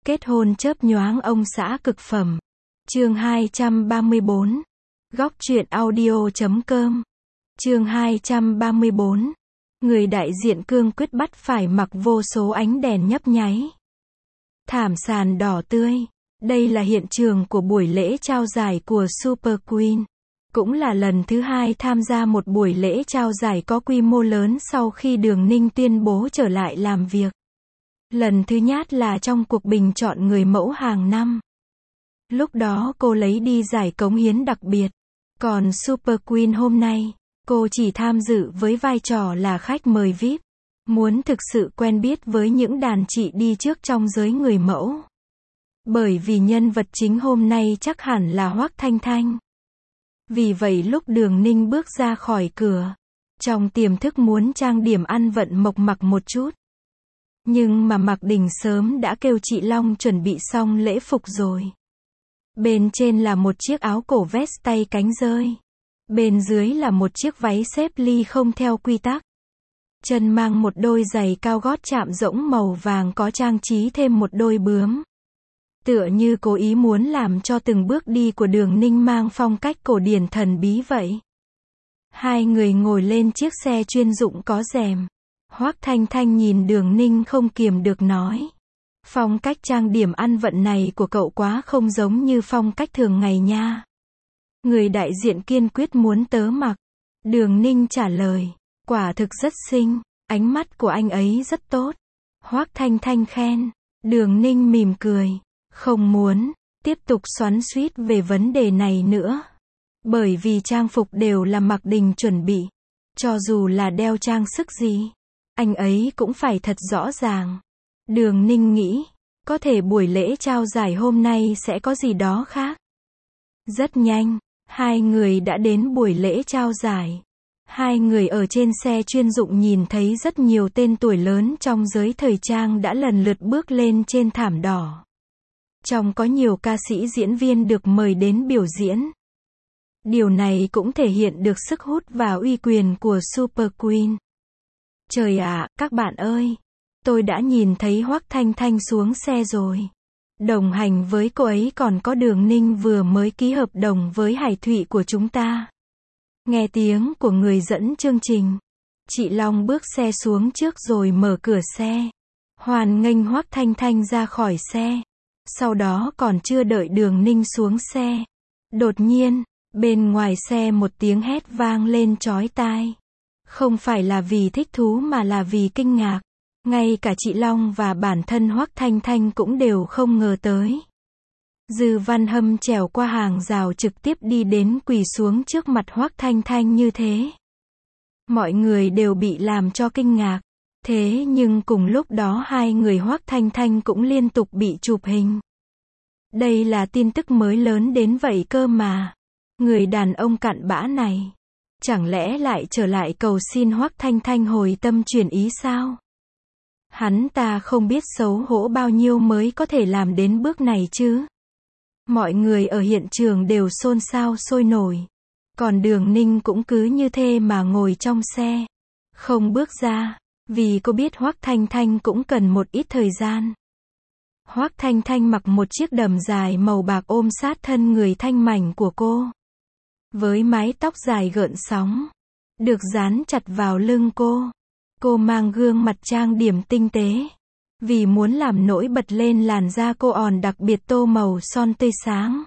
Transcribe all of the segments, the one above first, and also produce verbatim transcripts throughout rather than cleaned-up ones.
Kết hôn chớp nhoáng ông xã cực phẩm. Chương hai trăm ba mươi bốn. Góc truyện audio chấm com. Chương hai trăm ba mươi bốn. Người đại diện cương quyết bắt phải mặc vô số ánh đèn nhấp nháy. Thảm sàn đỏ tươi. Đây là hiện trường của buổi lễ trao giải của Super Queen. Cũng là lần thứ hai tham gia một buổi lễ trao giải có quy mô lớn sau khi Đường Ninh tuyên bố trở lại làm việc. Lần thứ nhất là trong cuộc bình chọn người mẫu hàng năm. Lúc đó cô lấy đi giải cống hiến đặc biệt. Còn Super Queen hôm nay, cô chỉ tham dự với vai trò là khách mời vi ai pi. Muốn thực sự quen biết với những đàn chị đi trước trong giới người mẫu. Bởi vì nhân vật chính hôm nay chắc hẳn là Hoắc Thanh Thanh. Vì vậy lúc Đường Ninh bước ra khỏi cửa, trong tiềm thức muốn trang điểm ăn vận mộc mặc một chút. Nhưng mà Mạc Đình sớm đã kêu chị Long chuẩn bị xong lễ phục rồi. Bên trên là một chiếc áo cổ vest tay cánh rơi. Bên dưới là một chiếc váy xếp ly không theo quy tắc. Chân mang một đôi giày cao gót chạm rỗng màu vàng có trang trí thêm một đôi bướm. Tựa như cố ý muốn làm cho từng bước đi của Đường Ninh mang phong cách cổ điển thần bí vậy. Hai người ngồi lên chiếc xe chuyên dụng có rèm. Hoắc Thanh Thanh nhìn Đường Ninh không kiềm được nói. Phong cách trang điểm ăn vận này của cậu quá không giống như phong cách thường ngày nha. Người đại diện kiên quyết muốn tớ mặc. Đường Ninh trả lời. Quả thực rất xinh, ánh mắt của anh ấy rất tốt. Hoắc Thanh Thanh khen. Đường Ninh mỉm cười. Không muốn tiếp tục xoắn xuýt về vấn đề này nữa. Bởi vì trang phục đều là Mạc Đình chuẩn bị. Cho dù là đeo trang sức gì, anh ấy cũng phải thật rõ ràng. Đường Ninh nghĩ, có thể buổi lễ trao giải hôm nay sẽ có gì đó khác. Rất nhanh, hai người đã đến buổi lễ trao giải. Hai người ở trên xe chuyên dụng nhìn thấy rất nhiều tên tuổi lớn trong giới thời trang đã lần lượt bước lên trên thảm đỏ. Trong có nhiều ca sĩ diễn viên được mời đến biểu diễn. Điều này cũng thể hiện được sức hút và uy quyền của Super Queen. Trời ạ, các bạn ơi! Tôi đã nhìn thấy Hoắc Thanh Thanh xuống xe rồi. Đồng hành với cô ấy còn có Đường Ninh vừa mới ký hợp đồng với Hải Thụy của chúng ta. Nghe tiếng của người dẫn chương trình. Chị Long bước xe xuống trước rồi mở cửa xe. Hoan nghênh Hoắc Thanh Thanh ra khỏi xe. Sau đó còn chưa đợi Đường Ninh xuống xe. Đột nhiên, bên ngoài xe một tiếng hét vang lên chói tai. Không phải là vì thích thú mà là vì kinh ngạc. Ngay cả chị Long và bản thân Hoắc Thanh Thanh cũng đều không ngờ tới. Dư Văn Hâm trèo qua hàng rào trực tiếp đi đến quỳ xuống trước mặt Hoắc Thanh Thanh như thế. Mọi người đều bị làm cho kinh ngạc. Thế nhưng cùng lúc đó hai người Hoắc Thanh Thanh cũng liên tục bị chụp hình. Đây là tin tức mới lớn đến vậy cơ mà. Người đàn ông cặn bã này, chẳng lẽ lại trở lại cầu xin Hoắc Thanh Thanh hồi tâm chuyển ý sao? Hắn ta không biết xấu hổ bao nhiêu mới có thể làm đến bước này chứ. Mọi người ở hiện trường đều xôn xao sôi nổi. Còn Đường Ninh cũng cứ như thế mà ngồi trong xe. Không bước ra, vì cô biết Hoắc Thanh Thanh cũng cần một ít thời gian. Hoắc Thanh Thanh mặc một chiếc đầm dài màu bạc ôm sát thân người thanh mảnh của cô. Với mái tóc dài gợn sóng, được dán chặt vào lưng cô. Cô mang gương mặt trang điểm tinh tế. Vì muốn làm nổi bật lên làn da cô còn đặc biệt tô màu son tươi sáng.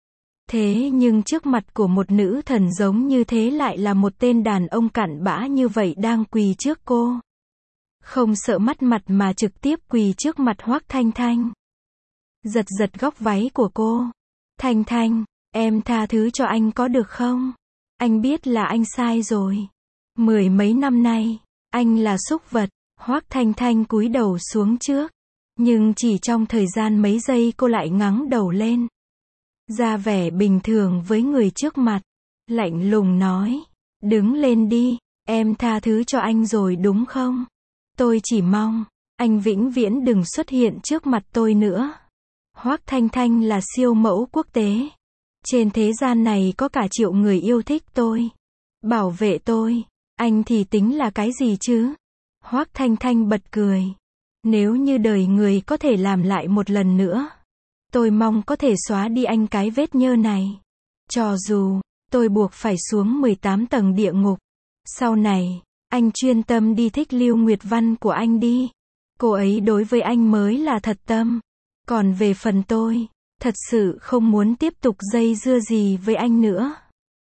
Thế nhưng trước mặt của một nữ thần giống như thế lại là một tên đàn ông cặn bã như vậy đang quỳ trước cô. Không sợ mất mặt mà trực tiếp quỳ trước mặt Hoắc Thanh Thanh. Giật giật góc váy của cô. Thanh Thanh, em tha thứ cho anh có được không? Anh biết là anh sai rồi. Mười mấy năm nay, anh là súc vật. Hoắc Thanh Thanh cúi đầu xuống trước. Nhưng chỉ trong thời gian mấy giây cô lại ngẩng đầu lên. Ra vẻ bình thường với người trước mặt. Lạnh lùng nói. Đứng lên đi, em tha thứ cho anh rồi đúng không? Tôi chỉ mong, anh vĩnh viễn đừng xuất hiện trước mặt tôi nữa. Hoắc Thanh Thanh là siêu mẫu quốc tế. Trên thế gian này có cả triệu người yêu thích tôi. Bảo vệ tôi. Anh thì tính là cái gì chứ? Hoắc Thanh Thanh bật cười. Nếu như đời người có thể làm lại một lần nữa, tôi mong có thể xóa đi anh cái vết nhơ này. Cho dù tôi buộc phải xuống mười tám tầng địa ngục. Sau này, anh chuyên tâm đi thích Lưu Nguyệt Văn của anh đi. Cô ấy đối với anh mới là thật tâm. Còn về phần tôi, thật sự không muốn tiếp tục dây dưa gì với anh nữa.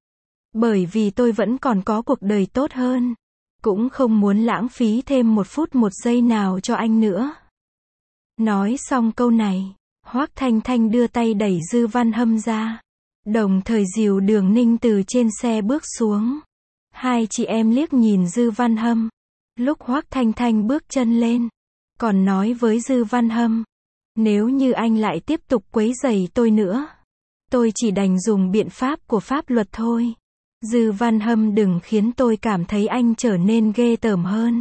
Bởi vì tôi vẫn còn có cuộc đời tốt hơn. Cũng không muốn lãng phí thêm một phút một giây nào cho anh nữa. Nói xong câu này, Hoắc Thanh Thanh đưa tay đẩy Dư Văn Hâm ra. Đồng thời dìu Đường Ninh từ trên xe bước xuống. Hai chị em liếc nhìn Dư Văn Hâm. Lúc Hoắc Thanh Thanh bước chân lên, còn nói với Dư Văn Hâm, nếu như anh lại tiếp tục quấy rầy tôi nữa, tôi chỉ đành dùng biện pháp của pháp luật thôi. Dư Văn Hâm đừng khiến tôi cảm thấy anh trở nên ghê tởm hơn.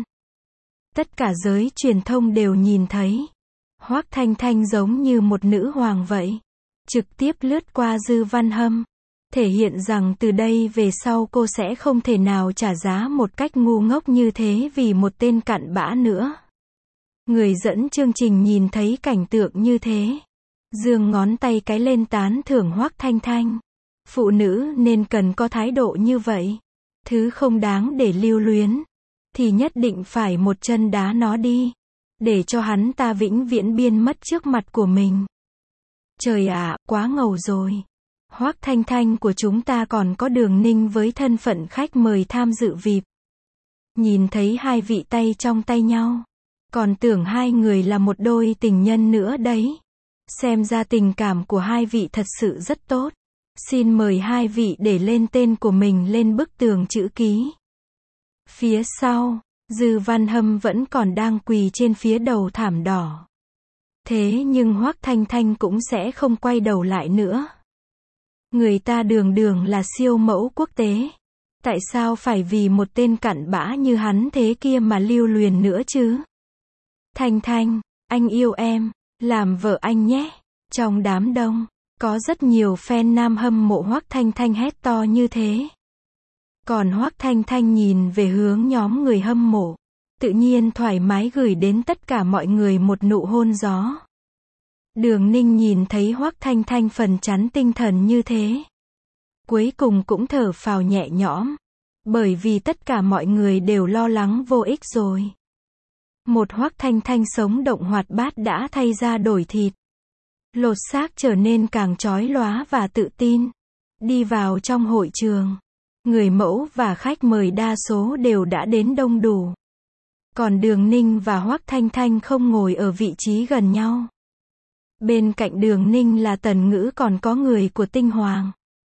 Tất cả giới truyền thông đều nhìn thấy. Hoắc Thanh Thanh giống như một nữ hoàng vậy. Trực tiếp lướt qua Dư Văn Hâm. Thể hiện rằng từ đây về sau cô sẽ không thể nào trả giá một cách ngu ngốc như thế vì một tên cặn bã nữa. Người dẫn chương trình nhìn thấy cảnh tượng như thế. Giương ngón tay cái lên tán thưởng Hoắc Thanh Thanh. Phụ nữ nên cần có thái độ như vậy. Thứ không đáng để lưu luyến, thì nhất định phải một chân đá nó đi. Để cho hắn ta vĩnh viễn biến mất trước mặt của mình. Trời ạ, quá ngầu rồi. Hoắc Thanh Thanh của chúng ta còn có Đường Ninh với thân phận khách mời tham dự vê i pê. Nhìn thấy hai vị tay trong tay nhau. Còn tưởng hai người là một đôi tình nhân nữa đấy. Xem ra tình cảm của hai vị thật sự rất tốt. Xin mời hai vị để lên tên của mình lên bức tường chữ ký. Phía sau, Dư Văn Hâm vẫn còn đang quỳ trên phía đầu thảm đỏ. Thế nhưng Hoắc Thanh Thanh cũng sẽ không quay đầu lại nữa. Người ta đường đường là siêu mẫu quốc tế. Tại sao phải vì một tên cặn bã như hắn thế kia mà lưu luyến nữa chứ? Thanh Thanh, anh yêu em, làm vợ anh nhé. Trong đám đông, có rất nhiều fan nam hâm mộ Hoắc Thanh Thanh hét to như thế. Còn Hoắc Thanh Thanh nhìn về hướng nhóm người hâm mộ, tự nhiên thoải mái gửi đến tất cả mọi người một nụ hôn gió. Đường Ninh nhìn thấy Hoắc Thanh Thanh phần chắn tinh thần như thế. Cuối cùng cũng thở phào nhẹ nhõm. Bởi vì tất cả mọi người đều lo lắng vô ích rồi. Một Hoắc Thanh Thanh sống động hoạt bát đã thay ra đổi thịt. Lột xác trở nên càng chói lóa và tự tin. Đi vào trong hội trường. Người mẫu và khách mời đa số đều đã đến đông đủ. Còn Đường Ninh và Hoắc Thanh Thanh không ngồi ở vị trí gần nhau. Bên cạnh Đường Ninh là Tần Ngữ còn có người của Tinh Hoàng.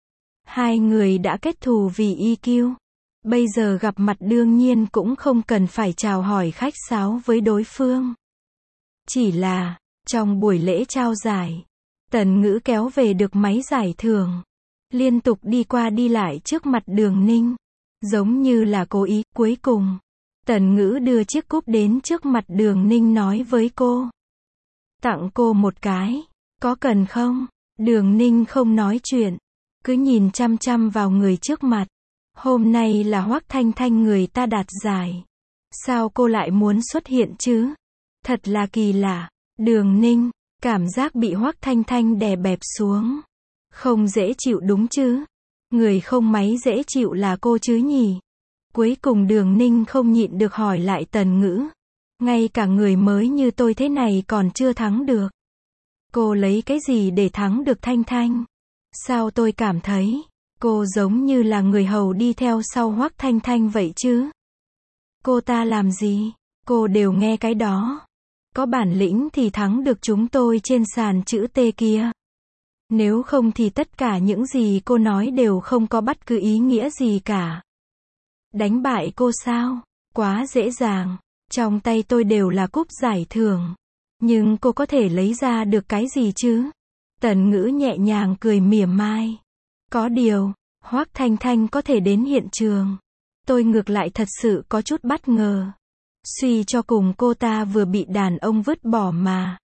Hai người đã kết thù vì i kiu. Bây giờ gặp mặt đương nhiên cũng không cần phải chào hỏi khách sáo với đối phương. Chỉ là, trong buổi lễ trao giải, Tần Ngữ kéo về được máy giải thưởng. Liên tục đi qua đi lại trước mặt Đường Ninh. Giống như là cố ý. Cuối cùng, Tần Ngữ đưa chiếc cúp đến trước mặt Đường Ninh nói với cô. Tặng cô một cái. Có cần không? Đường Ninh không nói chuyện. Cứ nhìn chăm chăm vào người trước mặt. Hôm nay là Hoắc Thanh Thanh người ta đạt giải. Sao cô lại muốn xuất hiện chứ? Thật là kỳ lạ. Đường Ninh, cảm giác bị Hoắc Thanh Thanh đè bẹp xuống. Không dễ chịu đúng chứ? Người không mấy dễ chịu là cô chứ nhỉ? Cuối cùng Đường Ninh không nhịn được hỏi lại Tần Ngữ. Ngay cả người mới như tôi thế này còn chưa thắng được. Cô lấy cái gì để thắng được Thanh Thanh? Sao tôi cảm thấy cô giống như là người hầu đi theo sau Hoắc Thanh Thanh vậy chứ? Cô ta làm gì? Cô đều nghe cái đó. Có bản lĩnh thì thắng được chúng tôi trên sàn chữ T kia. Nếu không thì tất cả những gì cô nói đều không có bất cứ ý nghĩa gì cả. Đánh bại cô sao? Quá dễ dàng. Trong tay tôi đều là cúp giải thưởng. Nhưng cô có thể lấy ra được cái gì chứ? Tần Ngữ nhẹ nhàng cười mỉa mai. Có điều, Hoắc Thanh Thanh có thể đến hiện trường. Tôi ngược lại thật sự có chút bất ngờ. Suy cho cùng cô ta vừa bị đàn ông vứt bỏ mà.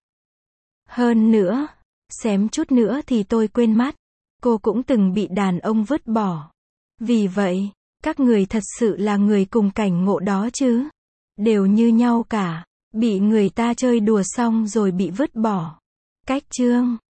Hơn nữa, xém chút nữa thì tôi quên mất. Cô cũng từng bị đàn ông vứt bỏ. Vì vậy, các người thật sự là người cùng cảnh ngộ đó chứ? Đều như nhau cả. Bị người ta chơi đùa xong rồi bị vứt bỏ. Cách chương